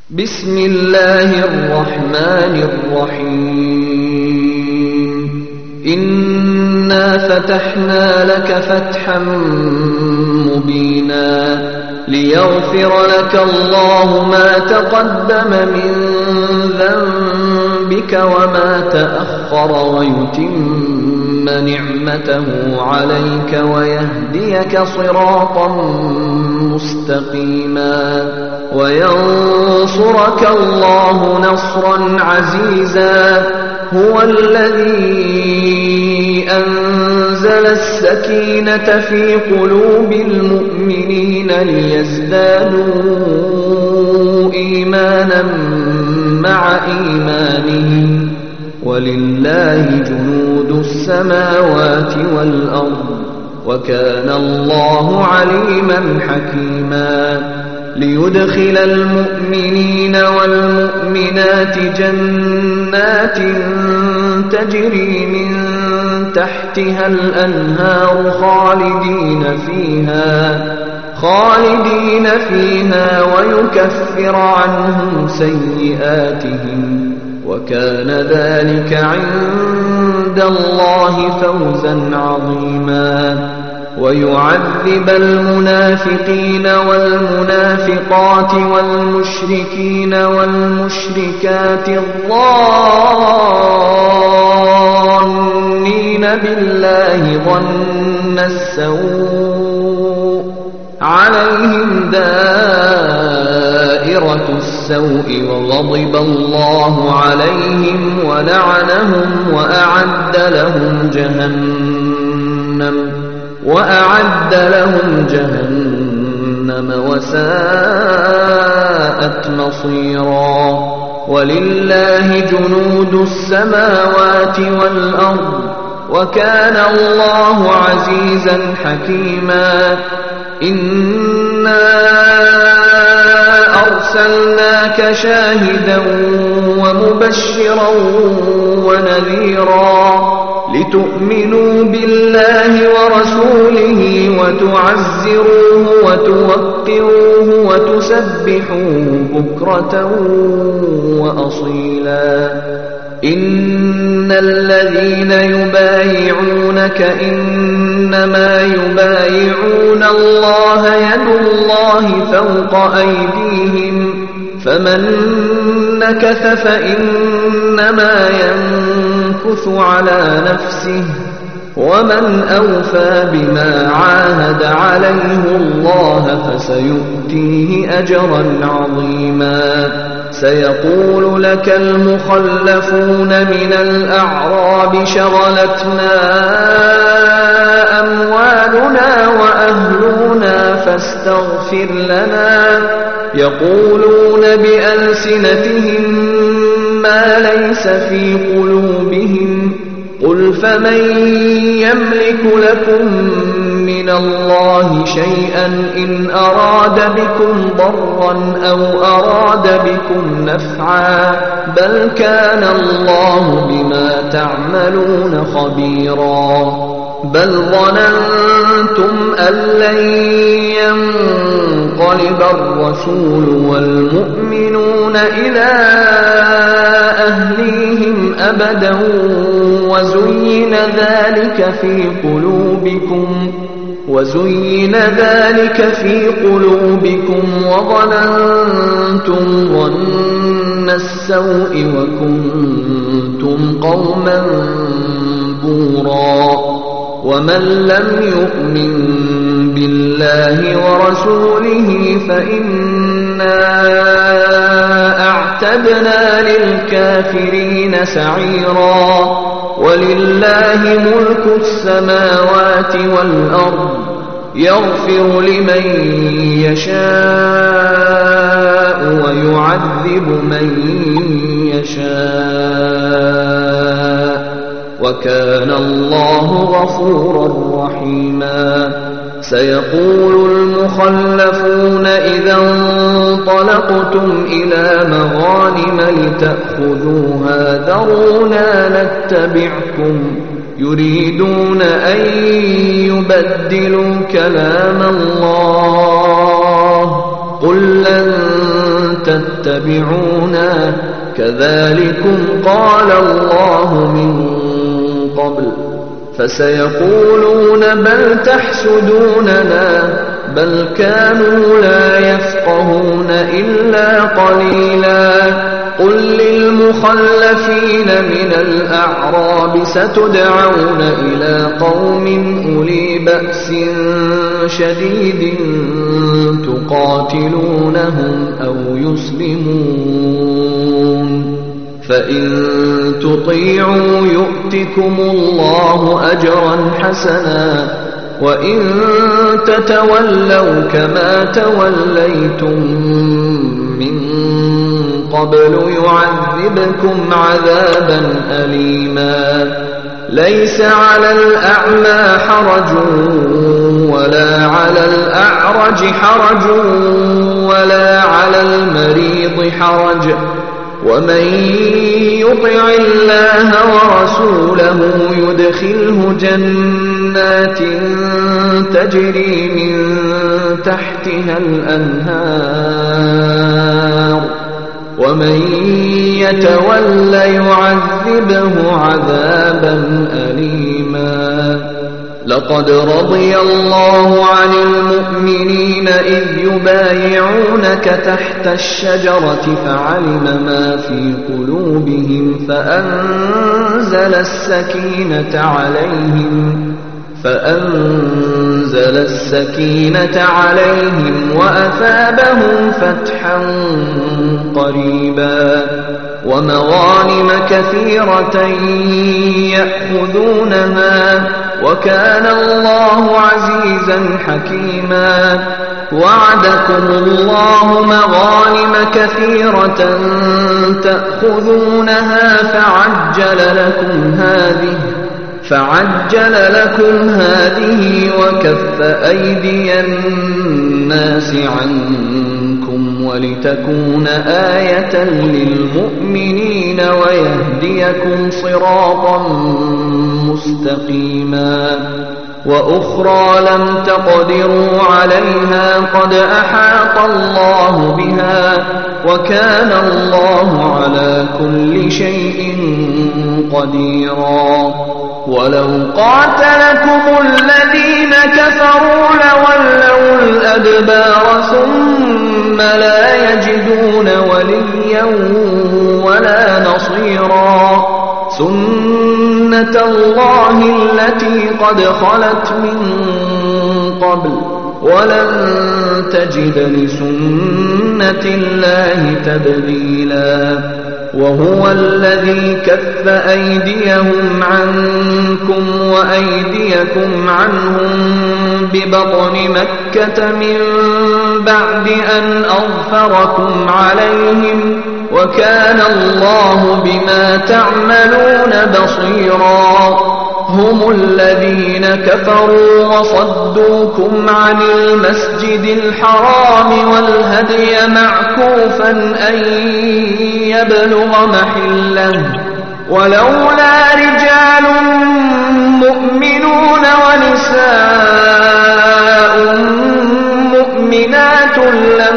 بسم الله الرحمن الرحيم إنا فتحنا لك فتحا مبينا ليغفر لك الله ما تقدم من ذنبك وما تأخر ويتم نعمته عليك ويهديك صراطا مستقيما وينصرك الله نصرا عزيزا هو الذي أنزل السكينة في قلوب المؤمنين ليزدادوا إيمانا مع إيمانهم ولله جنود السماوات والأرض وكان الله عليما حكيما ليدخل المؤمنين والمؤمنات جنات تجري من تحتها الأنهار خالدين فيها ويكفر عنهم سيئاتهم وكان ذلك عند الله فوزا عظيما ويعذب المنافقين والمنافقات والمشركين والمشركات الظانين بالله ظن السوء عليهم دائرة السوء وغضب الله عليهم ولعنهم وأعد لهم جهنم وساءت مصيرا ولله جنود السماوات والأرض وكان الله عزيزا حكيما إنا أرسلناك شاهدا ومبشرا ونذيرا لتؤمنوا بالله ورسوله وتعزروه وتوقروه وتسبحوه بكرة وأصيلا إن الذين يبايعونك إنما يبايعون الله يد الله فوق أيديهم فمن نكث فإنما ينكث على نفسه ومن أوفى بما عاهد عليه الله فسيؤتيه أجرا عظيما سيقول لك المخلفون من الأعراب شغلتنا أموالنا وأهلنا فاستغفر لنا يقولون بألسنتهم ما ليس في قلوبهم قل فمن يملك لكم من الله شيئا إن أراد بكم ضرا أو أراد بكم نفعا بل كان الله بما تعملون خبيرا بل ظننتم أن لن ينقلب الرسول والمؤمنون إلى أهليهم أبدا وزين ذلك في قلوبكم وظننتم ظن السوء وكنتم قوما بورا ومن لم يؤمن بالله ورسوله فإنا أعتدنا للكافرين سعيرا ولله ملك السماوات والأرض يغفر لمن يشاء ويعذب من يشاء وكان الله غفورا رحيما سيقول المخلفون إذا انطلقتم إلى مغانم لتأخذوها ذرونا نتبعكم يريدون أن يبدلوا كلام الله قل لن تتبعوا تتبعونا كذلكم قال الله من قبل فسيقولون بل تحسدوننا بل كانوا لا يفقهون إلا قليلا قل للمخلفين من الأعراب ستدعون إلى قوم أولي بأس شديد تقاتلونهم أو يسلمون فإن تطيعوا يؤتكم الله أجرا حسنا وإن تتولوا كما توليتم من قبل يعذبكم عذابا أليما ليس على الأعمى حرج ولا على الأعرج حرج ولا على المريض حرج ومن يطع الله ورسوله يدخله جنات تجري من تحتها الأنهار ومن يتول يعذبه عذابا أليما لقد رضي الله عن المؤمنين إذ يبايعونك تحت الشجرة فعلم ما في قلوبهم فأنزل السكينة عليهم وأثابهم فتحا قريبا ومغانم كثيرة يأخذونها وكان الله عزيزا حكيما وعدكم الله مغانم كثيرة تأخذونها فعجل لكم هذه وكف أيدي الناس عنكم ولتكون آية للمؤمنين ويهديكم صراطا مستقيما وأخرى لم تقدروا عليها قد أحاط الله بها وكان الله على كل شيء قديرا ولو قاتلكم الذين كفروا لولوا الأدبار ثم لا يجدون وليا ولا نصيرا سنة الله التي قد خلت من قبل ولن تجد لسنة الله تبديلا وهو الذي كف أيديهم عنكم وأيديكم عنهم ببطن مكة من بعد أن أظفركم عليهم وكان الله بما تعملون بصيرا هم الذين كفروا وصدوكم عن المسجد الحرام والهدي معكوفا أن يبلغ محله ولولا رجال مؤمنون ونساء مؤمنات لم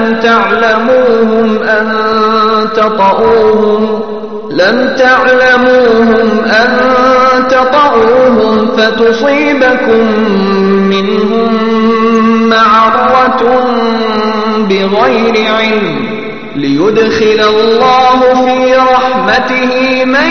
تعلموهم أن تطؤوهم فتصيبكم منهم معرة بغير علم ليدخل الله في رحمته من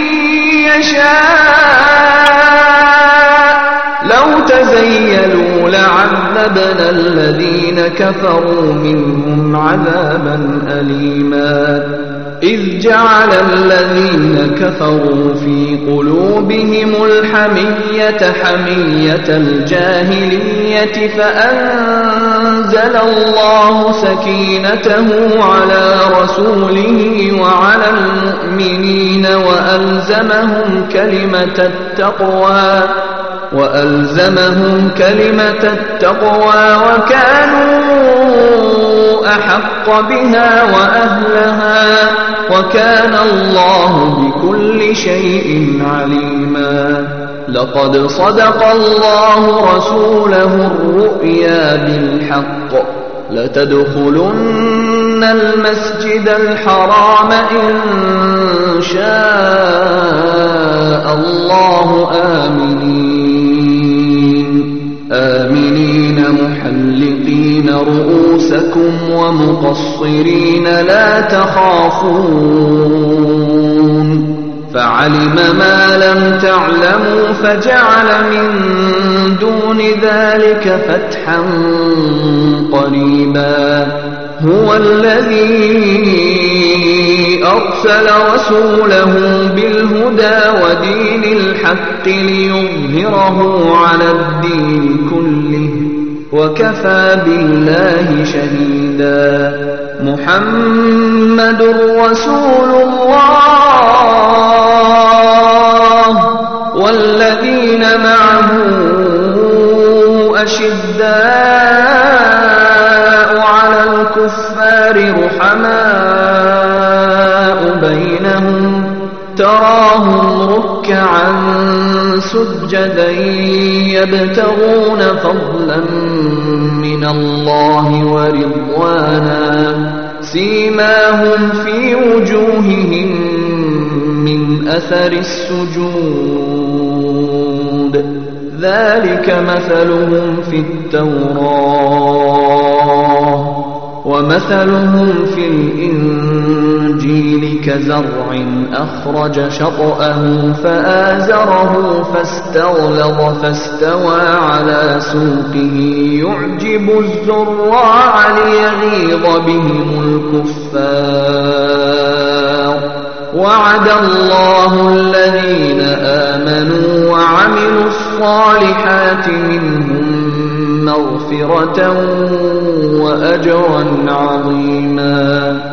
يشاء لو تزيلوا لعذبنا الذين كفروا منهم عذابا أليما إذ جعل الذين كفروا في قلوبهم الحمية حمية الجاهلية فأنزل الله سكينته على رسوله وعلى المؤمنين وألزمهم كلمة التقوى وكانوا أحق بها وأهلها وكان الله بكل شيء عليما لقد صدق الله رسوله الرؤيا بالحق لتدخلن المسجد الحرام إن شاء الله آمنين محلقين رؤوسكم ومقصرين لا تخافون فعلم ما لم تعلموا فجعل من دون ذلك فتحا قريبا هو الذي أرسل رسوله بالهدى ودين الحق ليظهره على الدين كله وكفى بالله شهيدا محمد رسول الله والذين معه أشداء على الكفار رحماء بينهم تراهم ركعا سجدا يبتغون فضلا من الله ورضوانا سيماهم في وجوههم من أثر السجود ذلك مثلهم في التوراة ومثلهم في الإنجيل كزرع أخرج شطأه فآزره فاستغلظ فاستوى على سوقه يعجب الزراع ليغيظ بهم الكفار وعد الله الذين آمنوا وعملوا الصالحات منهم مغفرة وأجرا عظيما